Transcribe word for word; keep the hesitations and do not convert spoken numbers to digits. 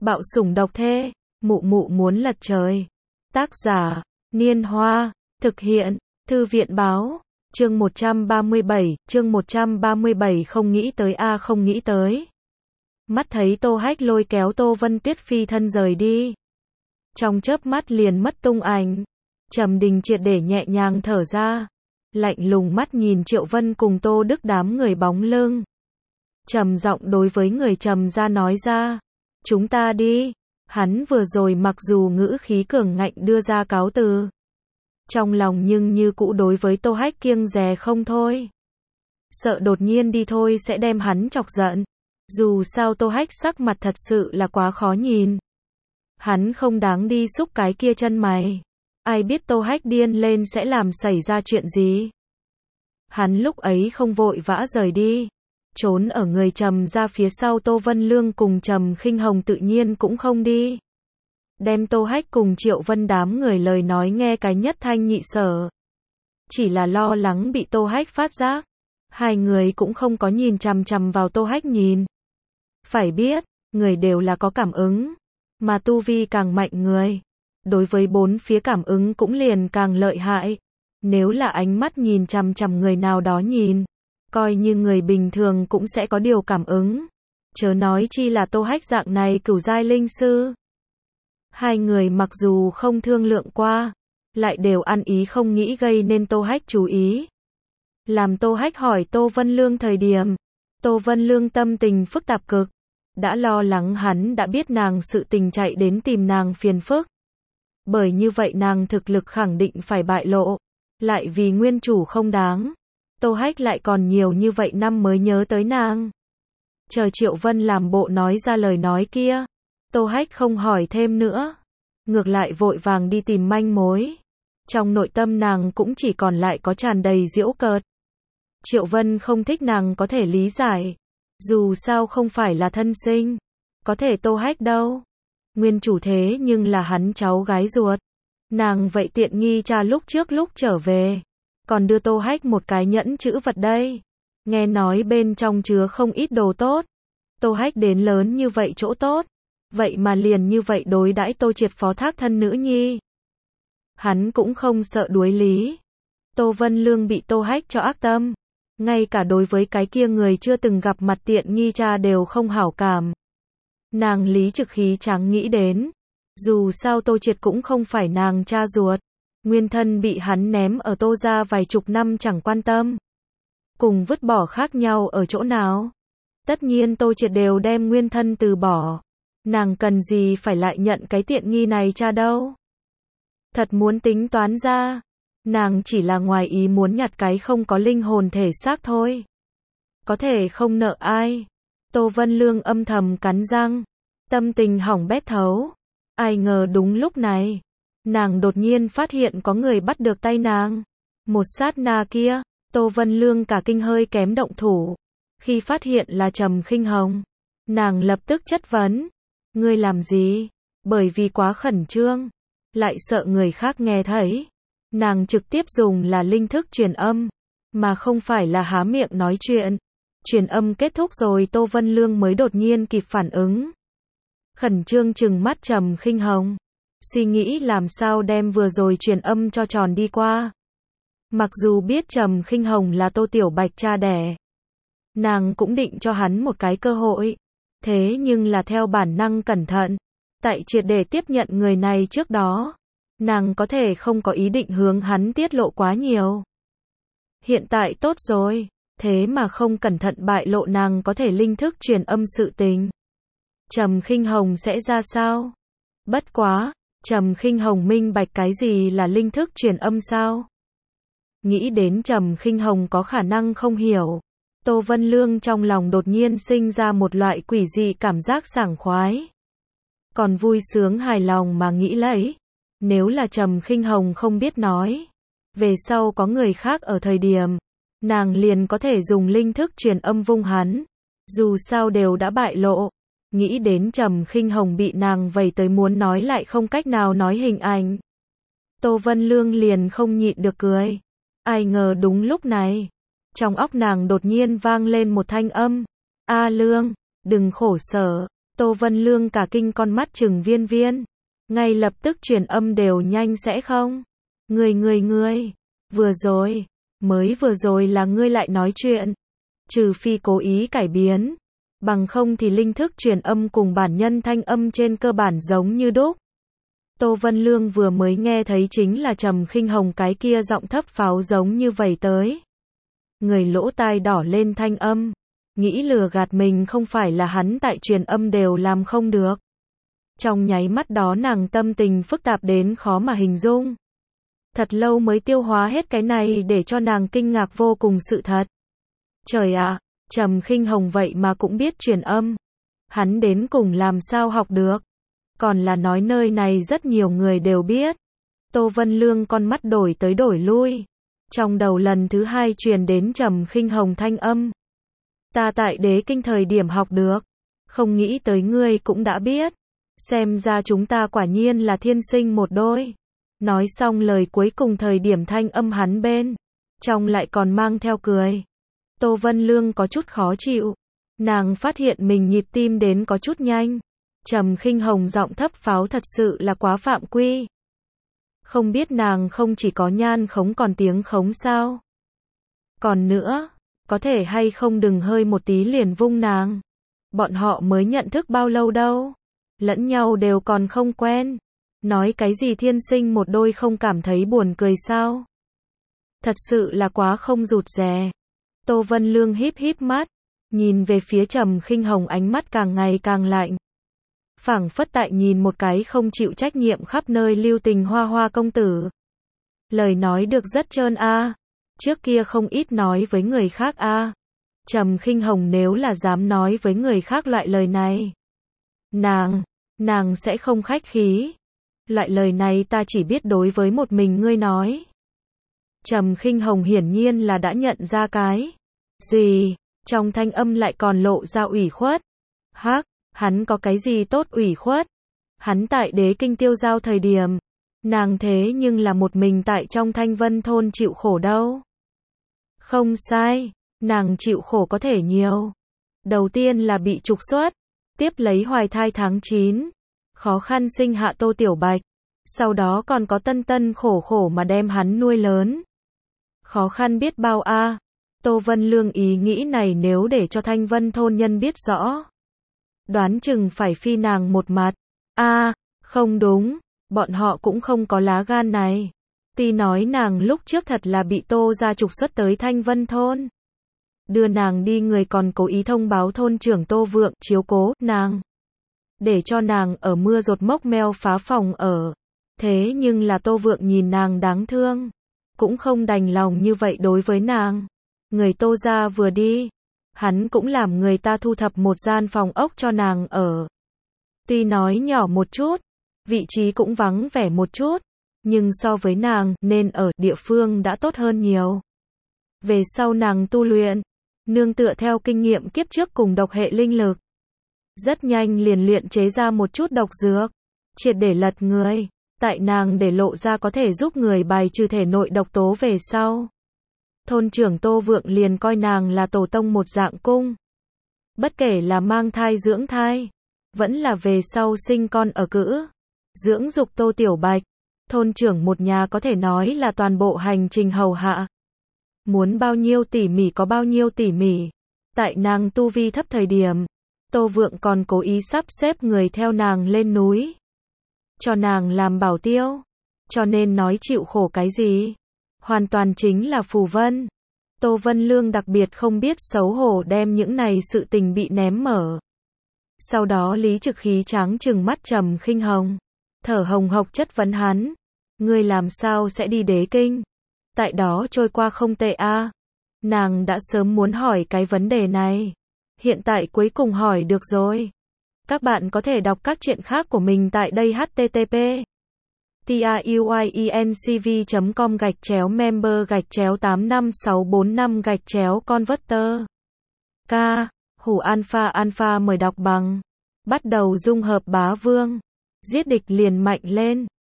Bạo sủng độc thế, mụ mụ muốn lật trời. Tác giả, Niên Hoa, thực hiện, Thư viện báo, chương một trăm ba mươi bảy, chương một trăm ba mươi bảy không nghĩ tới a không nghĩ tới. Mắt thấy Tô Hách lôi kéo Tô Vân Tuyết phi thân rời đi. Trong chớp mắt liền mất tung ảnh, Trầm Đình triệt để nhẹ nhàng thở ra, lạnh lùng mắt nhìn Triệu Vân cùng Tô Đức đám người bóng lưng. Trầm giọng đối với người Trầm gia nói ra, chúng ta đi. Hắn vừa rồi mặc dù ngữ khí cường ngạnh đưa ra cáo từ, trong lòng nhưng như cũ đối với Tô Hách kiêng dè không thôi. Sợ đột nhiên đi thôi sẽ đem hắn chọc giận. Dù sao Tô Hách sắc mặt thật sự là quá khó nhìn. Hắn không đáng đi xúc cái kia chân mày. Ai biết Tô Hách điên lên sẽ làm xảy ra chuyện gì. Hắn lúc ấy không vội vã rời đi, trốn ở người Trầm ra phía sau. Tô Vân Lương cùng Trầm Khinh Hồng tự nhiên cũng không đi. Đem Tô Hách cùng Triệu Vân đám người lời nói nghe cái nhất thanh nhị sở. Chỉ là lo lắng bị Tô Hách phát giác. Hai người cũng không có nhìn chằm chằm vào Tô Hách nhìn. Phải biết, người đều là có cảm ứng. Mà tu vi càng mạnh người, đối với bốn phía cảm ứng cũng liền càng lợi hại. Nếu là ánh mắt nhìn chằm chằm người nào đó nhìn, coi như người bình thường cũng sẽ có điều cảm ứng. Chớ nói chi là Tô Hách dạng này cửu giai linh sư. Hai người mặc dù không thương lượng qua, lại đều ăn ý không nghĩ gây nên Tô Hách chú ý. Làm Tô Hách hỏi Tô Vân Lương thời điểm, Tô Vân Lương tâm tình phức tạp cực. Đã lo lắng hắn đã biết nàng sự tình chạy đến tìm nàng phiền phức. Bởi như vậy nàng thực lực khẳng định phải bại lộ. Lại vì nguyên chủ không đáng, Tô Hách lại còn nhiều như vậy năm mới nhớ tới nàng. Chờ Triệu Vân làm bộ nói ra lời nói kia, Tô Hách không hỏi thêm nữa. Ngược lại vội vàng đi tìm manh mối. Trong nội tâm nàng cũng chỉ còn lại có tràn đầy giễu cợt. Triệu Vân không thích nàng có thể lý giải. Dù sao không phải là thân sinh. Có thể Tô Hách đâu. Nguyên chủ thế nhưng là hắn cháu gái ruột. Nàng vậy tiện nghi cha lúc trước lúc trở về, còn đưa Tô Hách một cái nhẫn chữ vật đây. Nghe nói bên trong chứa không ít đồ tốt. Tô Hách đến lớn như vậy chỗ tốt, vậy mà liền như vậy đối đãi Tô Triệt phó thác thân nữ nhi. Hắn cũng không sợ đuối lý. Tô Vân Lương bị Tô Hách cho ác tâm. Ngay cả đối với cái kia người chưa từng gặp mặt tiện nghi cha đều không hảo cảm. Nàng lý trực khí tráng nghĩ đến. Dù sao Tô Triệt cũng không phải nàng cha ruột. Nguyên thân bị hắn ném ở Tô gia vài chục năm chẳng quan tâm. Cùng vứt bỏ khác nhau ở chỗ nào. Tất nhiên Tô Triệt đều đem nguyên thân từ bỏ. Nàng cần gì phải lại nhận cái tiện nghi này cha đâu. Thật muốn tính toán ra, nàng chỉ là ngoài ý muốn nhặt cái không có linh hồn thể xác thôi. Có thể không nợ ai. Tô Vân Lương âm thầm cắn răng, tâm tình hỏng bét thấu. Ai ngờ đúng lúc này, nàng đột nhiên phát hiện có người bắt được tay nàng. Một sát na kia, Tô Vân Lương cả kinh hơi kém động thủ. Khi phát hiện là Trầm Khinh Hồng, nàng lập tức chất vấn. Ngươi làm gì? Bởi vì quá khẩn trương, lại sợ người khác nghe thấy. Nàng trực tiếp dùng là linh thức truyền âm, mà không phải là há miệng nói chuyện. Truyền âm kết thúc rồi Tô Vân Lương mới đột nhiên kịp phản ứng. Khẩn trương trừng mắt Trầm Khinh Hồng, suy nghĩ làm sao đem vừa rồi truyền âm cho tròn đi qua. Mặc dù biết Trầm Khinh Hồng là Tô Tiểu Bạch cha đẻ, nàng cũng định cho hắn một cái cơ hội. Thế nhưng là theo bản năng cẩn thận, tại triệt để tiếp nhận người này trước đó, nàng có thể không có ý định hướng hắn tiết lộ quá nhiều. Hiện tại tốt rồi, thế mà không cẩn thận bại lộ nàng có thể linh thức truyền âm sự tình. Trầm Khinh Hồng sẽ ra sao? Bất quá, Trầm Khinh Hồng minh bạch cái gì là linh thức truyền âm sao? Nghĩ đến Trầm Khinh Hồng có khả năng không hiểu, Tô Vân Lương trong lòng đột nhiên sinh ra một loại quỷ dị cảm giác sảng khoái. Còn vui sướng hài lòng mà nghĩ lấy, nếu là Trầm Khinh Hồng không biết nói, về sau có người khác ở thời điểm, nàng liền có thể dùng linh thức truyền âm vung hắn. Dù sao đều đã bại lộ. Nghĩ đến Trầm Khinh Hồng bị nàng vầy tới muốn nói lại không cách nào nói hình ảnh, Tô Vân Lương liền không nhịn được cười. Ai ngờ đúng lúc này, trong óc nàng đột nhiên vang lên một thanh âm. A Lương, đừng khổ sở, Tô Vân Lương cả kinh con mắt trừng viên viên. Ngay lập tức truyền âm đều nhanh sẽ không? Ngươi ngươi ngươi, vừa rồi, mới vừa rồi là ngươi lại nói chuyện. Trừ phi cố ý cải biến, bằng không thì linh thức truyền âm cùng bản nhân thanh âm trên cơ bản giống như đúc. Tô Vân Lương vừa mới nghe thấy chính là Trầm Khinh Hồng cái kia giọng thấp pháo giống như vậy tới. Người lỗ tai đỏ lên thanh âm, nghĩ lừa gạt mình không phải là hắn tại truyền âm đều làm không được. Trong nháy mắt đó nàng tâm tình phức tạp đến khó mà hình dung. Thật lâu mới tiêu hóa hết cái này để cho nàng kinh ngạc vô cùng sự thật. Trời ạ, Trầm Khinh Hồng vậy mà cũng biết truyền âm. Hắn đến cùng làm sao học được? Còn là nói nơi này rất nhiều người đều biết. Tô Vân Lương con mắt đổi tới đổi lui. Trong đầu lần thứ hai truyền đến Trầm Khinh Hồng thanh âm. Ta tại Đế Kinh thời điểm học được. Không nghĩ tới ngươi cũng đã biết. Xem ra chúng ta quả nhiên là thiên sinh một đôi. Nói xong lời cuối cùng thời điểm thanh âm hắn bên trong lại còn mang theo cười. Tô Vân Lương có chút khó chịu. Nàng phát hiện mình nhịp tim đến có chút nhanh. Trầm Khinh Hồng giọng thấp pháo thật sự là quá phạm quy. Không biết nàng không chỉ có nhan khống còn tiếng khống sao? Còn nữa, có thể hay không đừng hơi một tí liền vung nàng. Bọn họ mới nhận thức bao lâu đâu. Lẫn nhau đều còn không quen. Nói cái gì thiên sinh một đôi không cảm thấy buồn cười sao? Thật sự là quá không rụt rè. Tô Vân Lương híp híp mắt, nhìn về phía Trầm Khinh Hồng ánh mắt càng ngày càng lạnh. Phảng phất tại nhìn một cái không chịu trách nhiệm khắp nơi lưu tình hoa hoa công tử. Lời nói được rất trơn a, trước kia không ít nói với người khác a. Trầm Khinh Hồng nếu là dám nói với người khác loại lời này, nàng, nàng sẽ không khách khí. Loại lời này ta chỉ biết đối với một mình ngươi nói. Trầm Khinh Hồng hiển nhiên là đã nhận ra cái gì, trong thanh âm lại còn lộ ra ủy khuất. Hắc, hắn có cái gì tốt ủy khuất? Hắn tại Đế Kinh tiêu giao thời điểm, nàng thế nhưng là một mình tại trong Thanh Vân thôn chịu khổ đâu. Không sai, nàng chịu khổ có thể nhiều. Đầu tiên là bị trục xuất, tiếp lấy hoài thai tháng chín, khó khăn sinh hạ Tô Tiểu Bạch, sau đó còn có tân tân khổ khổ mà đem hắn nuôi lớn. Khó khăn biết bao a. Tô Vân Lương ý nghĩ này nếu để cho Thanh Vân thôn nhân biết rõ, đoán chừng phải phi nàng một mặt. A, không đúng, bọn họ cũng không có lá gan này. Tuy nói nàng lúc trước thật là bị Tô gia trục xuất tới Thanh Vân thôn. Đưa nàng đi người còn cố ý thông báo thôn trưởng Tô Vượng chiếu cố nàng, để cho nàng ở mưa dột mốc meo phá phòng ở. Thế nhưng là Tô Vượng nhìn nàng đáng thương, cũng không đành lòng như vậy đối với nàng. Người Tô gia vừa đi, hắn cũng làm người ta thu thập một gian phòng ốc cho nàng ở. Tuy nói nhỏ một chút, vị trí cũng vắng vẻ một chút, nhưng so với nàng nên ở địa phương đã tốt hơn nhiều. Về sau nàng tu luyện, nương tựa theo kinh nghiệm kiếp trước cùng độc hệ linh lực, rất nhanh liền luyện chế ra một chút độc dược, triệt để lật người. Tại nàng để lộ ra có thể giúp người bài trừ thể nội độc tố về sau, thôn trưởng Tô Vượng liền coi nàng là tổ tông một dạng cung. Bất kể là mang thai dưỡng thai, vẫn là về sau sinh con ở cữ, dưỡng dục Tô Tiểu Bạch, thôn trưởng một nhà có thể nói là toàn bộ hành trình hầu hạ. Muốn bao nhiêu tỉ mỉ có bao nhiêu tỉ mỉ. Tại nàng tu vi thấp thời điểm, Tô Vượng còn cố ý sắp xếp người theo nàng lên núi, cho nàng làm bảo tiêu. Cho nên nói chịu khổ cái gì, hoàn toàn chính là phù vân. Tô Vân Lương đặc biệt không biết xấu hổ đem những này sự tình bị ném mở. Sau đó Lý Trực Khí tráng trừng mắt Trầm Khinh Hồng, thở hồng hộc chất vấn hắn, ngươi làm sao sẽ đi Đế Kinh? Tại đó trôi qua không tệ a. Nàng đã sớm muốn hỏi cái vấn đề này, hiện tại cuối cùng hỏi được rồi. Các bạn có thể đọc các truyện khác của mình tại đây h t t p truyencv chấm com gạch chéo member gạch chéo tám năm sáu bốn năm gạch chéo converter. K. Hủ Alpha Alpha mời đọc bằng. Bắt đầu dung hợp bá vương. Giết địch liền mạnh lên.